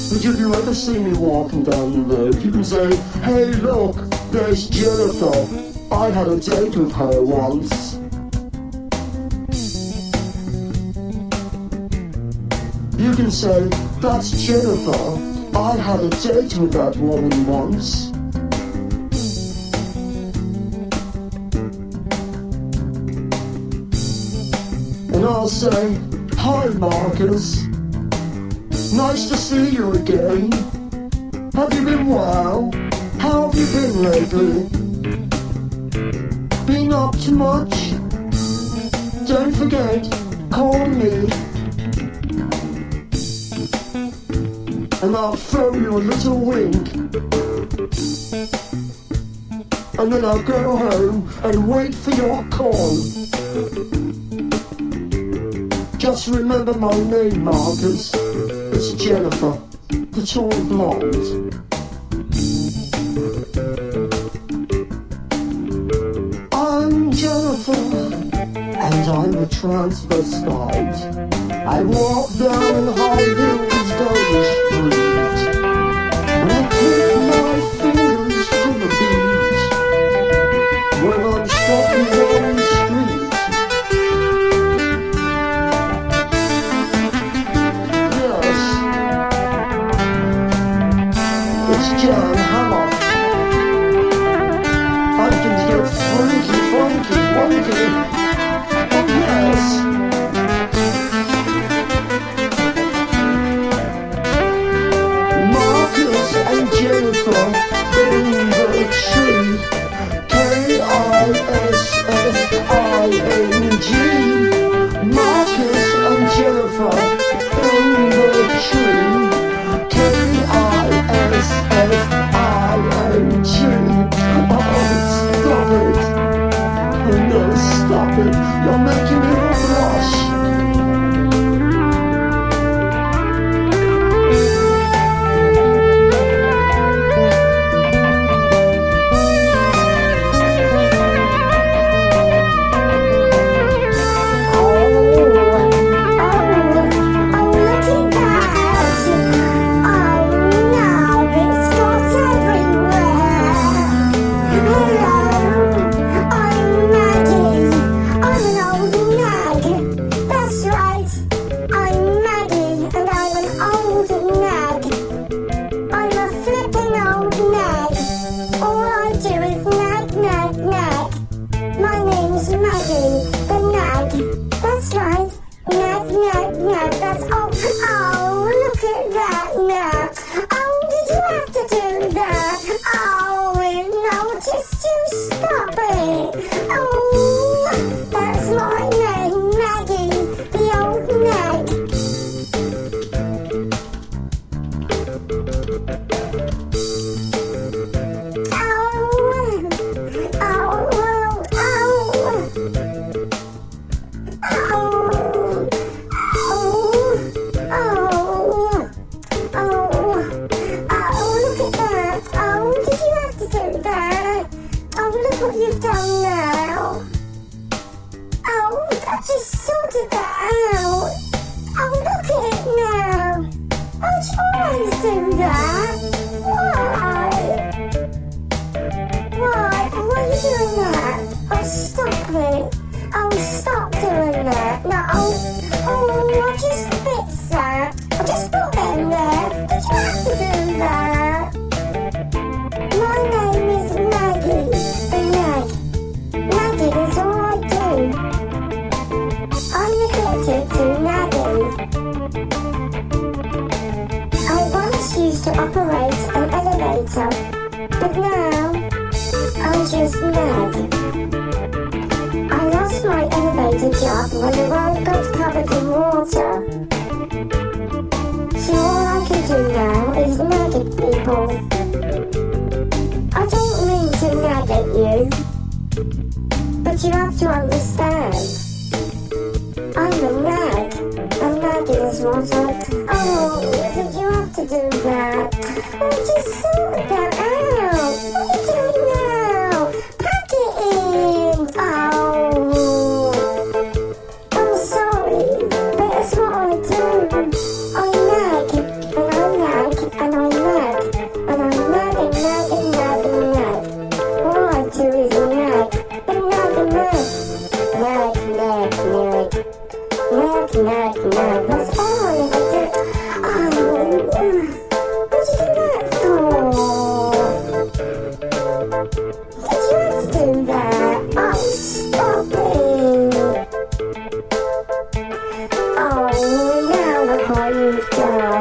But if you ever see me walking down the road, you can say, hey look, there's Jennifer. I had a date with her once. You can say, that's Jennifer. I had a date with that woman once. And I'll say, hi Marcus. Nice to see you again. Have you been well? How have you been lately? Been up to much? Don't forget, call me. And I'll throw you a little wink. And then I'll go home and wait for your call. Just remember my name, Marcus. It's Jennifer, the tall blonde. I'm Jennifer, and I'm a transvestite. I walk down high hills down the street, and I click my fingers to the beat when I'm stopping down the street. It's Jan Hammer. I can get funky, funky, funky. Oh yes. Marcus and Jennifer in the tree. K-I-S-S-I-N-G. Marcus and Jennifer in the tree. K-I-S-S-I-N-G. Oh, stop it. Oh no, stop it. You're making me blush. I'm nag, and I'm nag.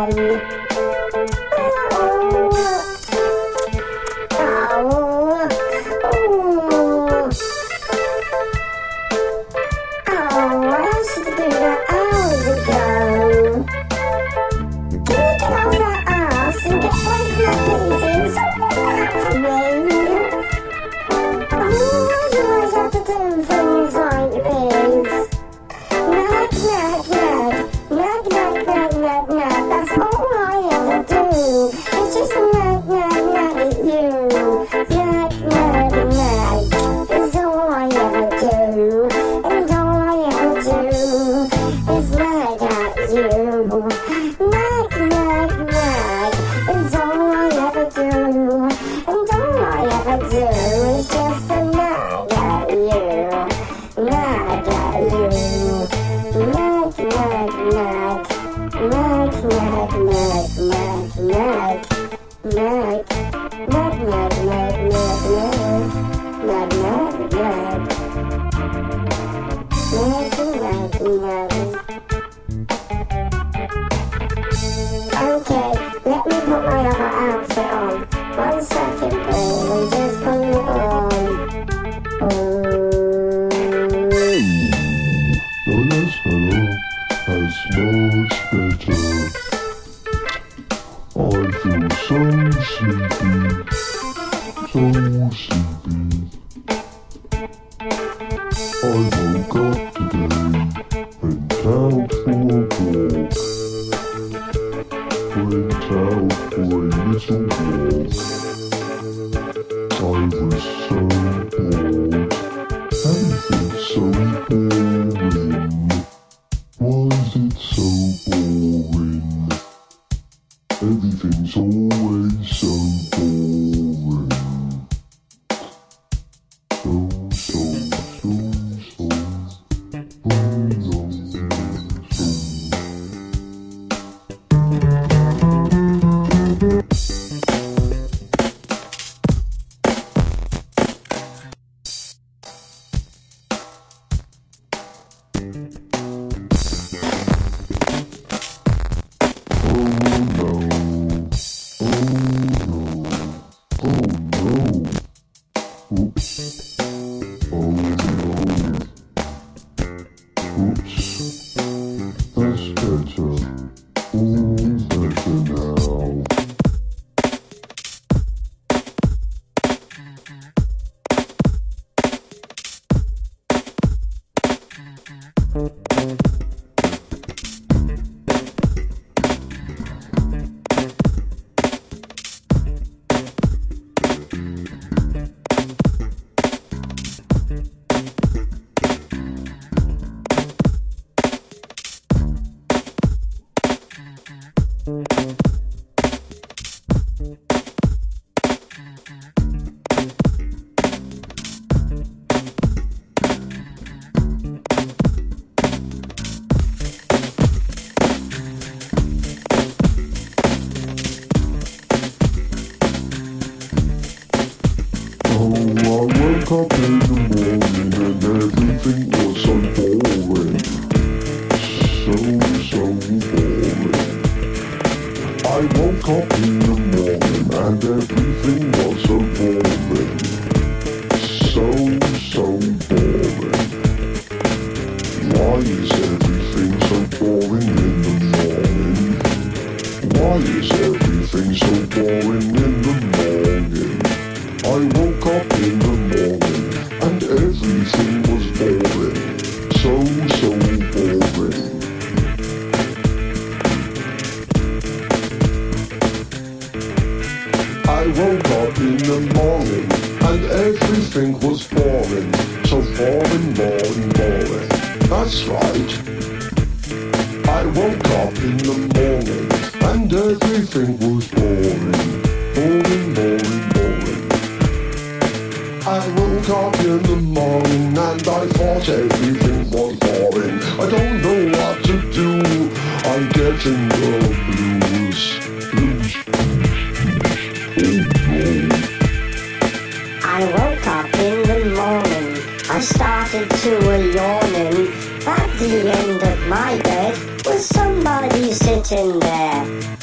At the end of my bed was somebody sitting there.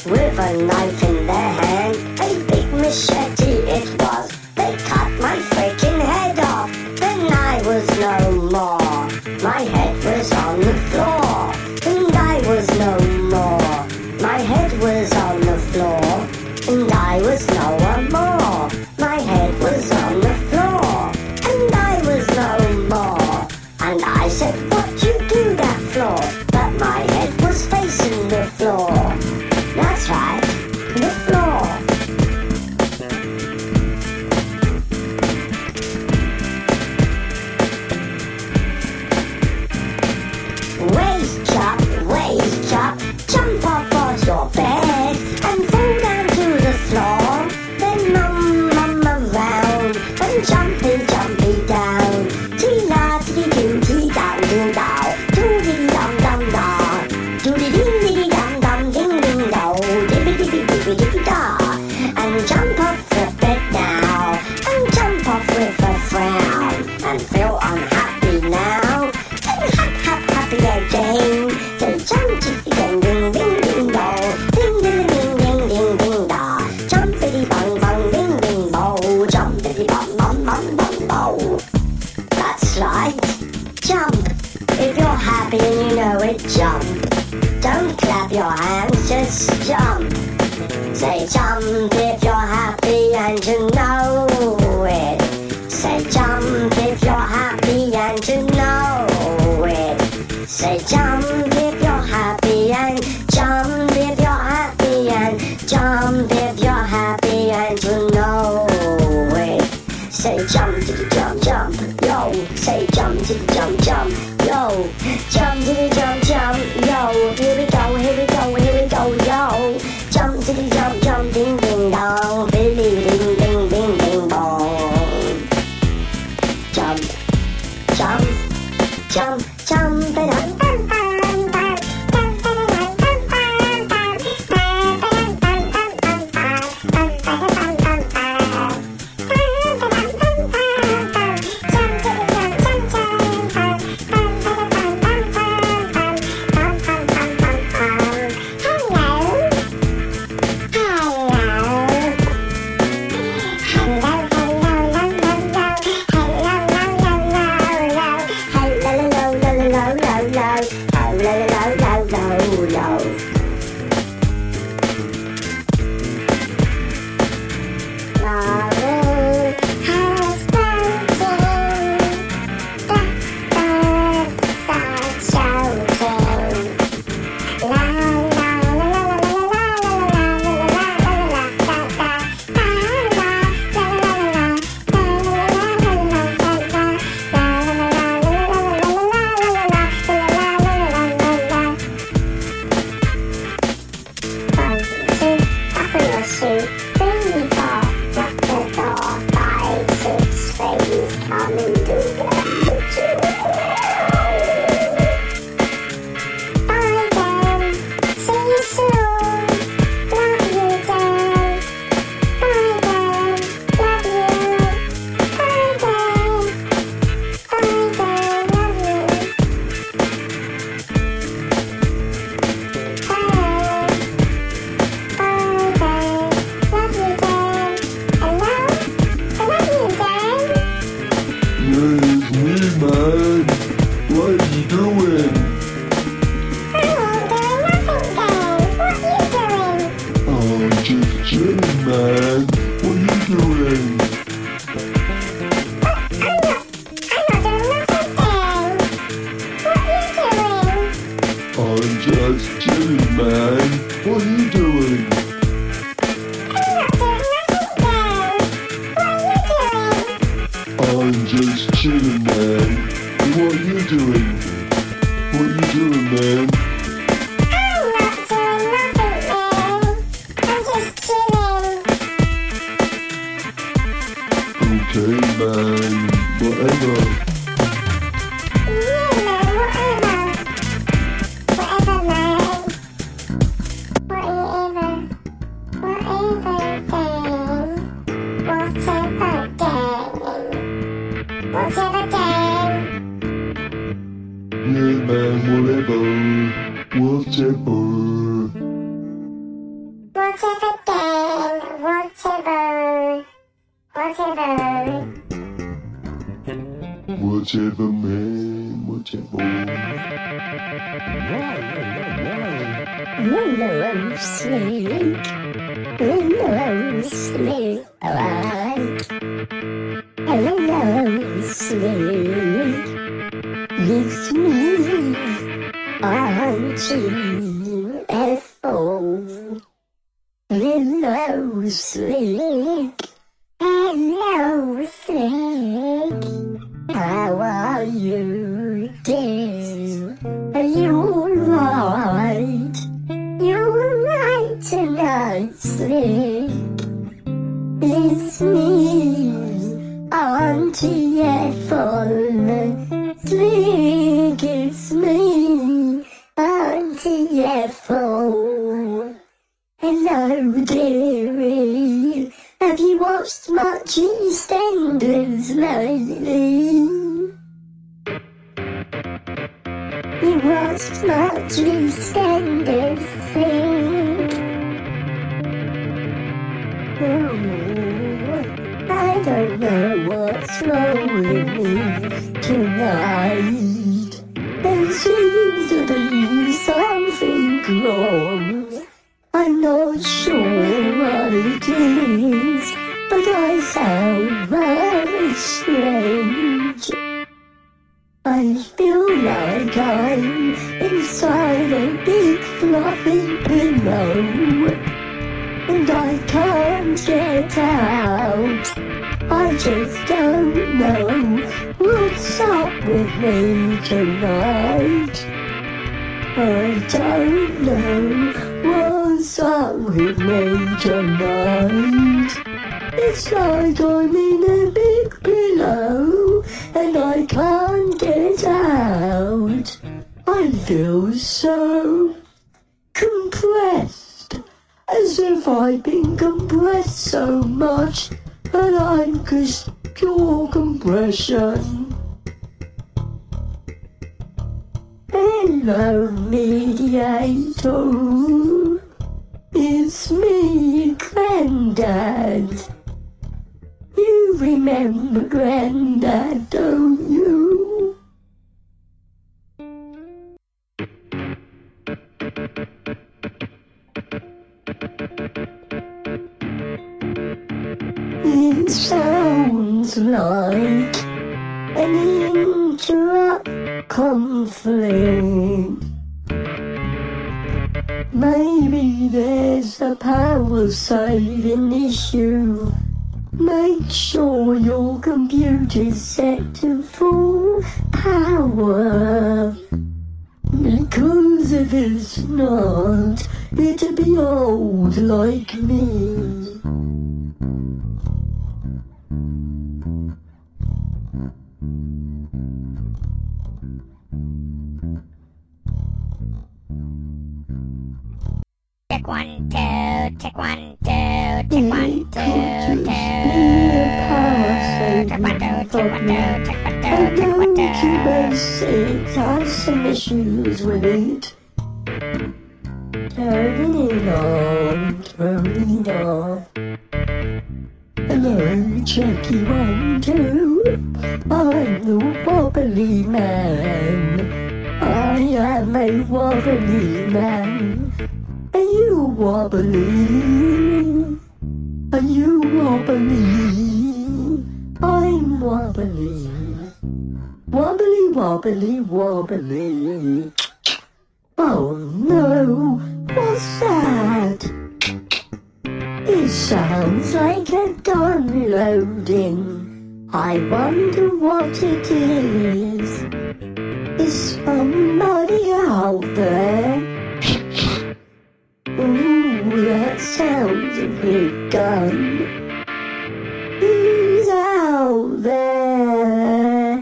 a knife in their hand, a big machete it was. They cut my freaking head off. Then I was no more. My head was on the floor, and I was no more. My head was on the floor, and I was no more. My head was on the floor, and I was no more. And I said, what you do that floor? But my head was facing the floor. That's right, the floor. Waist chop, jump off of your bed and fall down to the floor. Then mum around and jumpy down. Tee-la, tee-doo, tee-dum, ding-dow, doo-dee-dum-dum-da, doo-dee-ding-dee-dum-dum, ding-ding-dow, dibby-dibby-dibby-dibby-da. And jump off the bed now, and jump off with a frown, and feel unhappy now, and happy again. Say jump, ding ding ding ding do, ding ding ding ding ding ding da, jumpity bang bang ding ding bo, jumpity bum bum bum bum bo. That's right, jump. If you're happy and you know it, jump. Don't clap your hands, just jump. Say jump if you're happy and you know it. Say jump if you're happy and you know it. Say jump if you're happy and jump if you're happy and jump if you're happy and you know it. Say jump to the jump jump, yo. Say jump to the jump jump, yo. Jump to the jump jump, yo. Here we go, here we go, here we go, yo. Jump to the jump jump, ding ding dong, billy ding ding ding ding bong. Jump, jump, jump, jump it up. Whatever gang, whatever. Whatever man, whatever. Willow snake, willow snake, willow snake, leads me on to F.O. Willow snake, hello snake, how are you, dear? Are you alright? You're right tonight, snake. It's me, Auntie Ethel. Snake, it's me, Auntie Ethel. Hello, dearie. Have you watched much EastEnders lately? You watched much EastEnders, think? Oh, I don't know what's wrong with me tonight. There seems to be something wrong. I'm not sure what it is, but I sound very strange. I feel like I'm inside a big fluffy pillow, and I can't get out. I just don't know what's up with me tonight. I don't know what's up with me tonight. It's like I'm in a big pillow and I can't get out. I feel so compressed, as if I've been compressed so much that I'm just pure compression. Hello, mediator. It's me, Grandad. You remember Grandad, don't you? It sounds like an intra-conflict. Maybe there's a power-saving issue. Make sure your computer's set to full power. Because if it's not, it'll be old like me. Check 1, 2, check 1, 2, check 1, 2, 2. Check 1, 2, check 1, 2, check 1, 2, check 1, 2. You may say it has some issues with it. Turn it on, turn it off. Hello, Checky 1, 2. I'm the wobbly man. I am a wobbly man. Are you wobbly? Are you wobbly? I'm wobbly. Wobbly, wobbly, wobbly. Oh no, what's that? It sounds like a downloading. I wonder what it is. Is somebody out there? Ooh, that sounds a bit gun. Who's out there?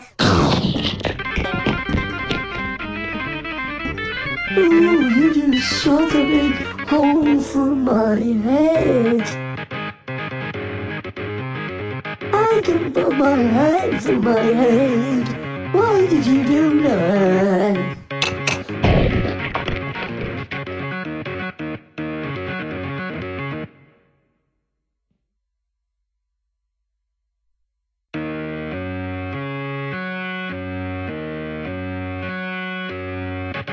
Ooh, you just shot a big hole through my head. I can put my hand through my head. Why did you do that?